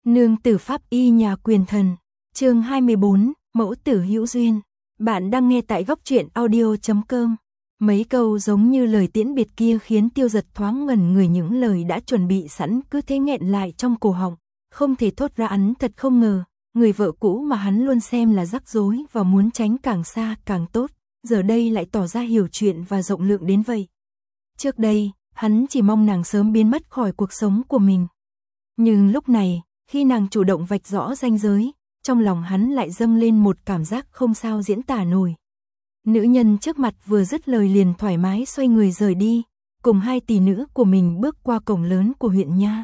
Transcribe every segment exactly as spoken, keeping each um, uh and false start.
Nương tử pháp y nhà quyền thần, chương hai mươi bốn, mẫu tử hữu duyên. Bạn đang nghe tại góc truyện audio chấm com. Mấy câu giống như lời tiễn biệt kia khiến Tiêu Dật thoáng ngẩn người, những lời đã chuẩn bị sẵn cứ thế nghẹn lại trong cổ họng, không thể thốt ra. Hắn thật không ngờ, người vợ cũ mà hắn luôn xem là rắc rối và muốn tránh càng xa càng tốt, giờ đây lại tỏ ra hiểu chuyện và rộng lượng đến vậy. Trước đây, hắn chỉ mong nàng sớm biến mất khỏi cuộc sống của mình. Nhưng lúc này, khi nàng chủ động vạch rõ ranh giới, trong lòng hắn lại dâng lên một cảm giác không sao diễn tả nổi. Nữ nhân trước mặt vừa dứt lời liền thoải mái xoay người rời đi, cùng hai tỷ nữ của mình bước qua cổng lớn của huyện nha.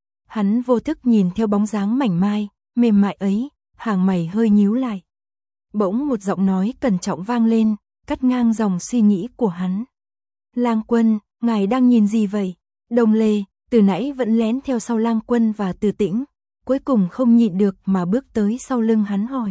Hắn vô thức nhìn theo bóng dáng mảnh mai, mềm mại ấy, hàng mày hơi nhíu lại. Bỗng một giọng nói cẩn trọng vang lên, cắt ngang dòng suy nghĩ của hắn. Lang Quân, ngài đang nhìn gì vậy? Đồng Lê, từ nãy vẫn lén theo sau Lang Quân và Từ Tĩnh, cuối cùng không nhịn được mà bước tới sau lưng hắn hỏi.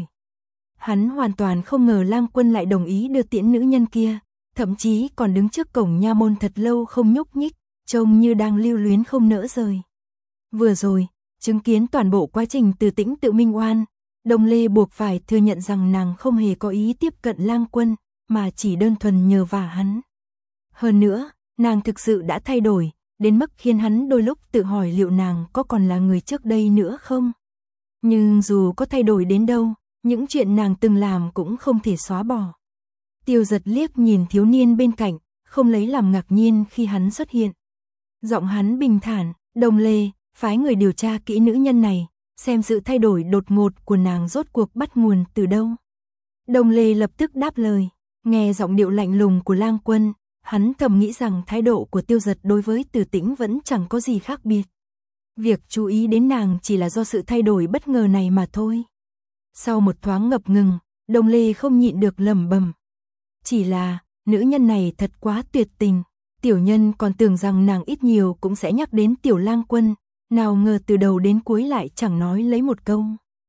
Hắn hoàn toàn không ngờ Lang Quân lại đồng ý đưa tiễn nữ nhân kia, thậm chí còn đứng trước cổng nha môn thật lâu không nhúc nhích, trông như đang lưu luyến không nỡ rời. Vừa rồi, chứng kiến toàn bộ quá trình Từ Tĩnh tự minh oan, Đồng Lê buộc phải thừa nhận rằng nàng không hề có ý tiếp cận Lang Quân, mà chỉ đơn thuần nhờ vả hắn. Hơn nữa, nàng thực sự đã thay đổi, đến mức khiến hắn đôi lúc tự hỏi liệu nàng có còn là người trước đây nữa không. Nhưng dù có thay đổi đến đâu, những chuyện nàng từng làm cũng không thể xóa bỏ. Tiêu Dật liếc nhìn thiếu niên bên cạnh, không lấy làm ngạc nhiên khi hắn xuất hiện. Giọng hắn bình thản, Đồng Lê, phái người điều tra kỹ nữ nhân này, xem sự thay đổi đột ngột của nàng rốt cuộc bắt nguồn từ đâu. Đồng Lê lập tức đáp lời, nghe giọng điệu lạnh lùng của Lang Quân, hắn thầm nghĩ rằng thái độ của Tiêu Dật đối với Từ Tĩnh vẫn chẳng có gì khác biệt. Việc chú ý đến nàng chỉ là do sự thay đổi bất ngờ này mà thôi. Sau một thoáng ngập ngừng, Đồng Lê không nhịn được lẩm bẩm. Chỉ là, nữ nhân này thật quá tuyệt tình. Tiểu nhân còn tưởng rằng nàng ít nhiều cũng sẽ nhắc đến Tiểu Lang Quân, nào ngờ từ đầu đến cuối lại chẳng nói lấy một câu.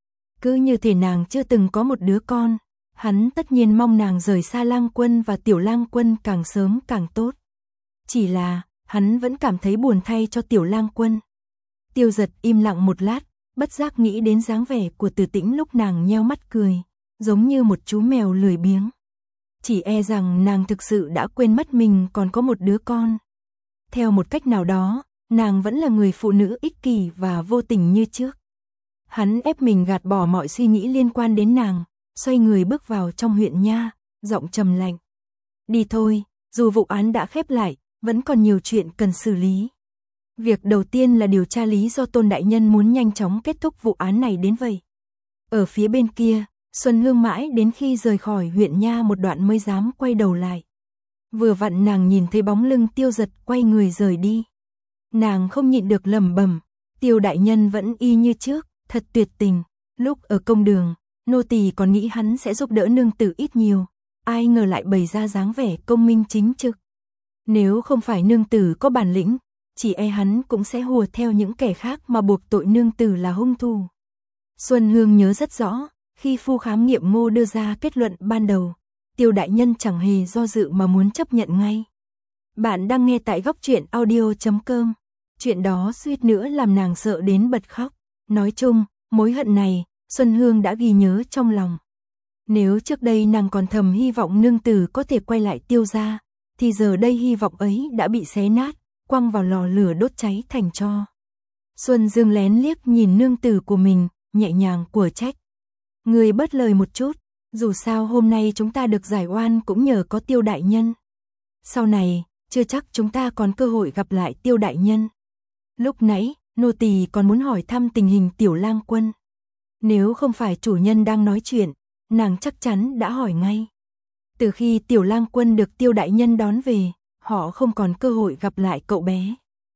Cứ như thể nàng chưa từng có một đứa con. Hắn tất nhiên mong nàng rời xa Lang Quân và Tiểu Lang Quân càng sớm càng tốt. Chỉ là, hắn vẫn cảm thấy buồn thay cho Tiểu Lang Quân. Tiêu Dật im lặng một lát, bất giác nghĩ đến dáng vẻ của Từ Tĩnh lúc nàng nheo mắt cười, giống như một chú mèo lười biếng. Chỉ e rằng nàng thực sự đã quên mất mình còn có một đứa con. Theo một cách nào đó, nàng vẫn là người phụ nữ ích kỷ và vô tình như trước. Hắn ép mình gạt bỏ mọi suy nghĩ liên quan đến nàng, xoay người bước vào trong huyện nha, giọng trầm lạnh. Đi thôi, dù vụ án đã khép lại, vẫn còn nhiều chuyện cần xử lý. Việc đầu tiên là điều tra lý do Tôn đại nhân muốn nhanh chóng kết thúc vụ án này đến vậy. Ở phía bên kia, Xuân Hương mãi đến khi rời khỏi huyện nha một đoạn mới dám quay đầu lại. Vừa vặn nàng nhìn thấy bóng lưng Tiêu Dật quay người rời đi. Nàng không nhịn được lẩm bẩm, Tiêu đại nhân vẫn y như trước, thật tuyệt tình. Lúc ở công đường, nô tỳ còn nghĩ hắn sẽ giúp đỡ nương tử ít nhiều, ai ngờ lại bày ra dáng vẻ công minh chính trực. Nếu không phải nương tử có bản lĩnh, chỉ e hắn cũng sẽ hùa theo những kẻ khác mà buộc tội nương tử là hung thủ. Xuân Hương nhớ rất rõ, khi phu khám nghiệm Ngô đưa ra kết luận ban đầu, Tiêu đại nhân chẳng hề do dự mà muốn chấp nhận ngay. Bạn đang nghe tại góc truyện audio chấm com. Chuyện đó suýt nữa làm nàng sợ đến bật khóc. Nói chung, mối hận này, Xuân Hương đã ghi nhớ trong lòng. Nếu trước đây nàng còn thầm hy vọng nương tử có thể quay lại Tiêu gia, thì giờ đây hy vọng ấy đã bị xé nát, quăng vào lò lửa đốt cháy thành tro. Xuân Dương lén liếc nhìn nương tử của mình, nhẹ nhàng của trách. Người bớt lời một chút, dù sao hôm nay chúng ta được giải oan cũng nhờ có Tiêu đại nhân. Sau này, chưa chắc chúng ta còn cơ hội gặp lại Tiêu đại nhân. Lúc nãy, nô tỳ còn muốn hỏi thăm tình hình Tiểu Lang Quân. Nếu không phải chủ nhân đang nói chuyện, nàng chắc chắn đã hỏi ngay. Từ khi Tiểu Lang Quân được Tiêu đại nhân đón về, họ không còn cơ hội gặp lại cậu bé.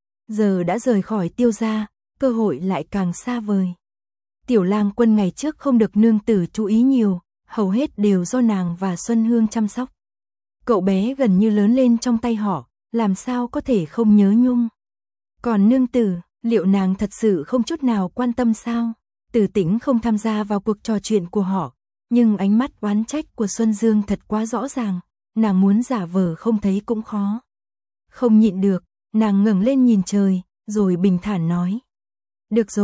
Giờ đã rời khỏi Tiêu gia, cơ hội lại càng xa vời. Tiểu Lang Quân ngày trước không được nương tử chú ý nhiều, hầu hết đều do nàng và Xuân Hương chăm sóc. Cậu bé gần như lớn lên trong tay họ, làm sao có thể không nhớ nhung. Còn nương tử, liệu nàng thật sự không chút nào quan tâm sao? Từ Tĩnh không tham gia vào cuộc trò chuyện của họ, nhưng ánh mắt oán trách của Xuân Dương thật quá rõ ràng, nàng muốn giả vờ không thấy cũng khó. Không nhịn được, nàng ngẩng lên nhìn trời, rồi bình thản nói. Được rồi,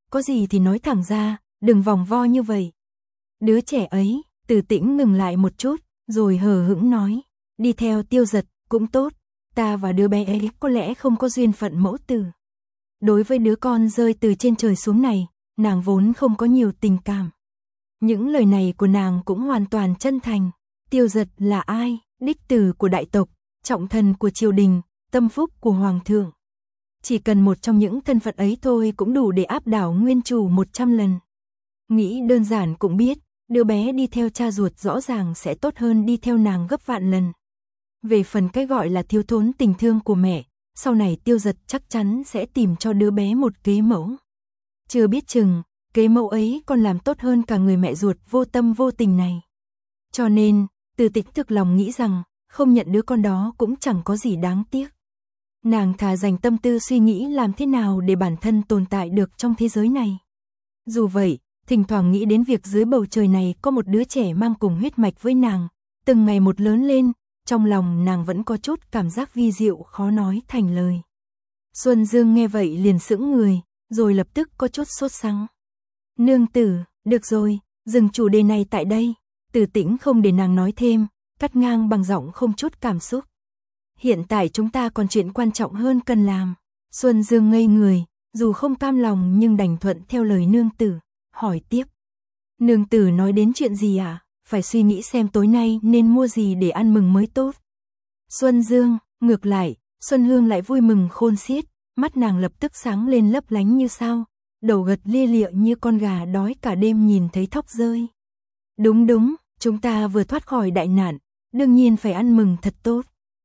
có gì thì nói thẳng ra, đừng vòng vo như vậy. Đứa trẻ ấy, Từ Tĩnh ngừng lại một chút, rồi hờ hững nói, đi theo Tiêu Giật, cũng tốt, ta và đứa bé ấy có lẽ không có duyên phận mẫu tử. Đối với đứa con rơi từ trên trời xuống này, nàng vốn không có nhiều tình cảm. Những lời này của nàng cũng hoàn toàn chân thành. Tiêu Giật là ai? Đích tử của đại tộc, trọng thần của triều đình, tâm phúc của hoàng thượng. Chỉ cần một trong những thân phận ấy thôi cũng đủ để áp đảo nguyên chủ một trăm lần. Nghĩ đơn giản cũng biết, đứa bé đi theo cha ruột rõ ràng sẽ tốt hơn đi theo nàng gấp vạn lần. Về phần cái gọi là thiếu thốn tình thương của mẹ, sau này Tiêu Giật chắc chắn sẽ tìm cho đứa bé một kế mẫu. Chưa biết chừng, kế mẫu ấy còn làm tốt hơn cả người mẹ ruột vô tâm vô tình này. Cho nên, Từ Tĩnh thực lòng nghĩ rằng, không nhận đứa con đó cũng chẳng có gì đáng tiếc. Nàng thà dành tâm tư suy nghĩ làm thế nào để bản thân tồn tại được trong thế giới này. Dù vậy, thỉnh thoảng nghĩ đến việc dưới bầu trời này có một đứa trẻ mang cùng huyết mạch với nàng, từng ngày một lớn lên, trong lòng nàng vẫn có chút cảm giác vi diệu khó nói thành lời. Xuân Dương nghe vậy liền sững người, rồi lập tức có chút sốt sắng. Nương tử, được rồi, dừng chủ đề này tại đây. Từ Tĩnh không để nàng nói thêm, cắt ngang bằng giọng không chút cảm xúc. Hiện tại chúng ta còn chuyện quan trọng hơn cần làm. Xuân Dương ngây người, dù không cam lòng nhưng đành thuận theo lời nương tử, hỏi tiếp. Nương tử nói đến chuyện gì à? Phải suy nghĩ xem tối nay nên mua gì để ăn mừng mới tốt. Xuân Dương, ngược lại, Xuân Hương lại vui mừng khôn xiết, mắt nàng lập tức sáng lên lấp lánh như sao, đầu gật lia lịa như con gà đói cả đêm nhìn thấy thóc rơi. Đúng đúng, chúng ta vừa thoát khỏi đại nạn, đương nhiên phải ăn mừng thật tốt.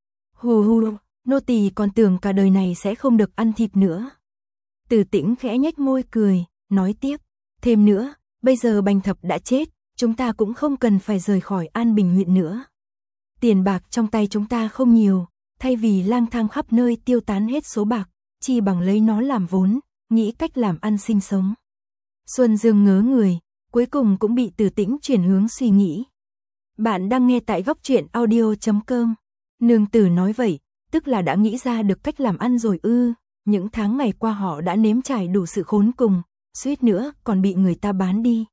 Hù hù, nô tỳ còn tưởng cả đời này sẽ không được ăn thịt nữa. Từ Tĩnh khẽ nhếch môi cười, nói tiếp, thêm nữa, bây giờ Bành Thập đã chết, chúng ta cũng không cần phải rời khỏi An Bình huyện nữa. Tiền bạc trong tay chúng ta không nhiều, thay vì lang thang khắp nơi tiêu tán hết số bạc, chi bằng lấy nó làm vốn, nghĩ cách làm ăn sinh sống. Xuân Dương ngớ người, cuối cùng cũng bị Từ Tĩnh chuyển hướng suy nghĩ. Bạn đang nghe tại góc truyện audio chấm com. Nương tử nói vậy, tức là đã nghĩ ra được cách làm ăn rồi ư? Những tháng ngày qua họ đã nếm trải đủ sự khốn cùng, suýt nữa còn bị người ta bán đi.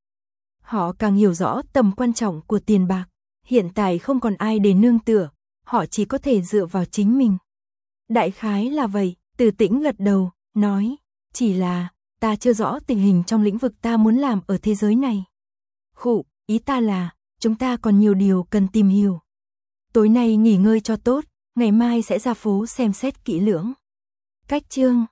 Họ càng hiểu rõ tầm quan trọng của tiền bạc, hiện tại không còn ai để nương tựa, họ chỉ có thể dựa vào chính mình. Đại khái là vậy, Từ Tĩnh gật đầu, nói, chỉ là, ta chưa rõ tình hình trong lĩnh vực ta muốn làm ở thế giới này. Khụ, ý ta là, chúng ta còn nhiều điều cần tìm hiểu. Tối nay nghỉ ngơi cho tốt, ngày mai sẽ ra phố xem xét kỹ lưỡng. Cách chương